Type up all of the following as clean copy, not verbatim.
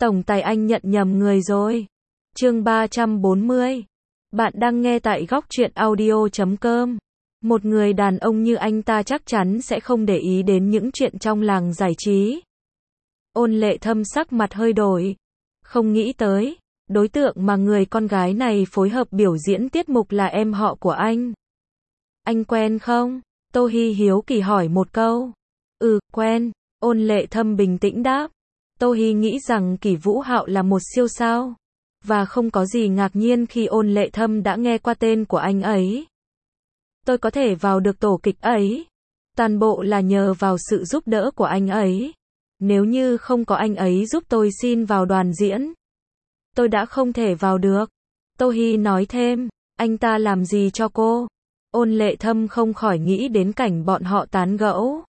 Tổng tài anh nhận nhầm người rồi. Chương 340. Bạn đang nghe tại góc truyện audio.com. Một người đàn ông như anh ta chắc chắn sẽ không để ý đến những chuyện trong làng giải trí. Ôn Lệ Thâm sắc mặt hơi đổi. Không nghĩ tới, đối tượng mà người con gái này phối hợp biểu diễn tiết mục là em họ của anh. Anh quen không? Tô Hi hiếu kỳ hỏi một câu. Quen. Ôn Lệ Thâm bình tĩnh đáp. Tô Hi nghĩ rằng Kỷ Vũ Hạo là một siêu sao, và không có gì ngạc nhiên khi Ôn Lệ Thâm đã nghe qua tên của anh ấy. Tôi có thể vào được tổ kịch ấy, toàn bộ là nhờ vào sự giúp đỡ của anh ấy. Nếu như không có anh ấy giúp tôi xin vào đoàn diễn, tôi đã không thể vào được. Tô Hi nói thêm, anh ta làm gì cho cô? Ôn Lệ Thâm không khỏi nghĩ đến cảnh bọn họ tán gẫu.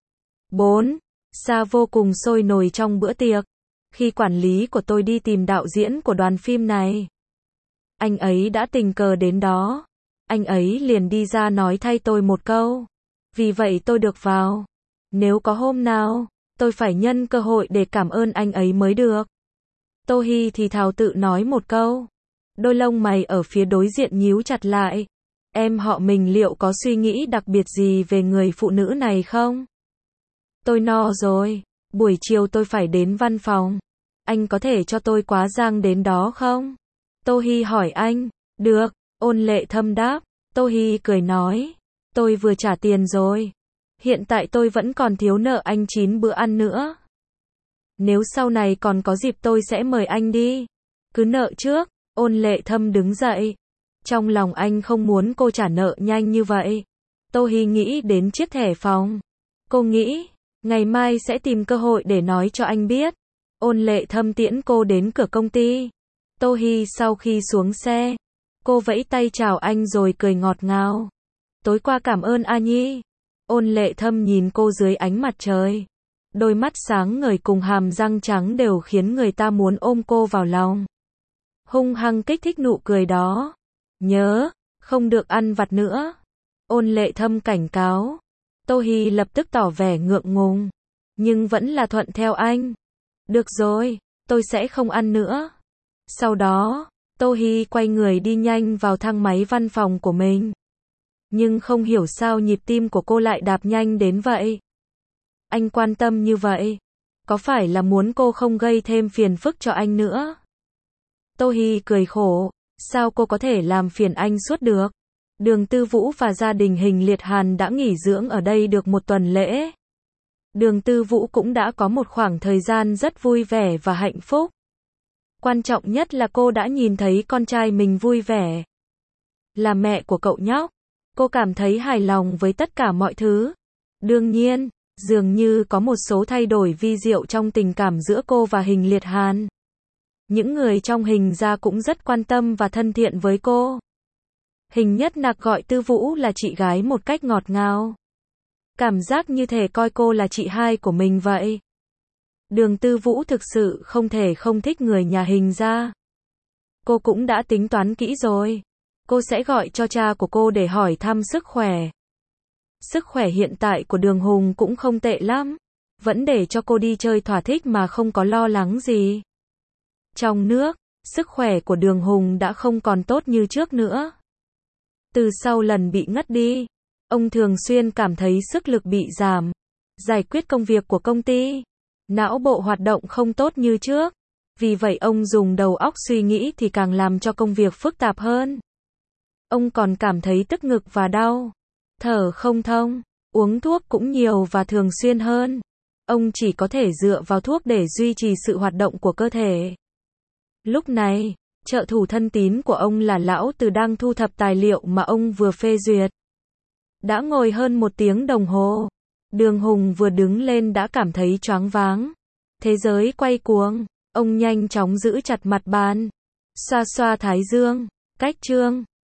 4. Sa vô cùng sôi nổi trong bữa tiệc. Khi quản lý của tôi đi tìm đạo diễn của đoàn phim này, anh ấy đã tình cờ đến đó. Anh ấy liền đi ra nói thay tôi một câu. Vì vậy tôi được vào. Nếu có hôm nào, tôi phải nhân cơ hội để cảm ơn anh ấy mới được. Tô Hi thì thào tự nói một câu. Đôi lông mày ở phía đối diện nhíu chặt lại. Em họ mình liệu có suy nghĩ đặc biệt gì về người phụ nữ này không? Tôi no rồi, buổi chiều tôi phải đến văn phòng. Anh có thể cho tôi quá giang đến đó không? Tô Hi hỏi anh. Được, Ôn Lệ Thâm đáp. Tô Hi cười nói. Tôi vừa trả tiền rồi. Hiện tại tôi vẫn còn thiếu nợ anh 9 bữa ăn nữa. Nếu sau này còn có dịp tôi sẽ mời anh đi. Cứ nợ trước. Ôn Lệ Thâm đứng dậy. Trong lòng anh không muốn cô trả nợ nhanh như vậy. Tô Hi nghĩ đến chiếc thẻ phòng. Cô nghĩ, ngày mai sẽ tìm cơ hội để nói cho anh biết. Ôn Lệ Thâm tiễn cô đến cửa công ty. Tô Hi sau khi xuống xe, cô vẫy tay chào anh rồi cười ngọt ngào. Tối qua cảm ơn A Nhi. Ôn Lệ Thâm nhìn cô dưới ánh mặt trời. Đôi mắt sáng ngời cùng hàm răng trắng đều khiến người ta muốn ôm cô vào lòng. Hung hăng kích thích nụ cười đó. Nhớ, không được ăn vặt nữa. Ôn Lệ Thâm cảnh cáo. Tô Hi lập tức tỏ vẻ ngượng ngùng, nhưng vẫn là thuận theo anh. Được rồi, tôi sẽ không ăn nữa. Sau đó, Tô Hi quay người đi nhanh vào thang máy văn phòng của mình. Nhưng không hiểu sao nhịp tim của cô lại đạp nhanh đến vậy. Anh quan tâm như vậy, có phải là muốn cô không gây thêm phiền phức cho anh nữa? Tô Hi cười khổ, sao cô có thể làm phiền anh suốt được? Đường Tư Vũ và gia đình Hình Liệt Hàn đã nghỉ dưỡng ở đây được một tuần lễ. Đường Tư Vũ cũng đã có một khoảng thời gian rất vui vẻ và hạnh phúc. Quan trọng nhất là cô đã nhìn thấy con trai mình vui vẻ. Là mẹ của cậu nhóc, cô cảm thấy hài lòng với tất cả mọi thứ. Đương nhiên, dường như có một số thay đổi vi diệu trong tình cảm giữa cô và Hình Liệt Hàn. Những người trong Hình gia cũng rất quan tâm và thân thiện với cô. Hình Nhất Nặc gọi Tư Vũ là chị gái một cách ngọt ngào. Cảm giác như thể coi cô là chị hai của mình vậy. Đường Tư Vũ thực sự không thể không thích người nhà Hình gia. Cô cũng đã tính toán kỹ rồi. Cô sẽ gọi cho cha của cô để hỏi thăm sức khỏe. Sức khỏe hiện tại của Đường Hùng cũng không tệ lắm. Vẫn để cho cô đi chơi thỏa thích mà không có lo lắng gì. Trong nước, sức khỏe của Đường Hùng đã không còn tốt như trước nữa. Từ sau lần bị ngất đi, ông thường xuyên cảm thấy sức lực bị giảm. Giải quyết công việc của công ty, não bộ hoạt động không tốt như trước. Vì vậy ông dùng đầu óc suy nghĩ thì càng làm cho công việc phức tạp hơn. Ông còn cảm thấy tức ngực và đau, thở không thông, uống thuốc cũng nhiều và thường xuyên hơn. Ông chỉ có thể dựa vào thuốc để duy trì sự hoạt động của cơ thể. Lúc này, trợ thủ thân tín của ông là Lão Từ đang thu thập tài liệu mà ông vừa phê duyệt. Đã ngồi hơn 1 tiếng đồng hồ. Đường Hùng vừa đứng lên đã cảm thấy choáng váng. Thế giới quay cuồng. Ông nhanh chóng giữ chặt mặt bàn. Xoa xoa thái dương. Cách chương.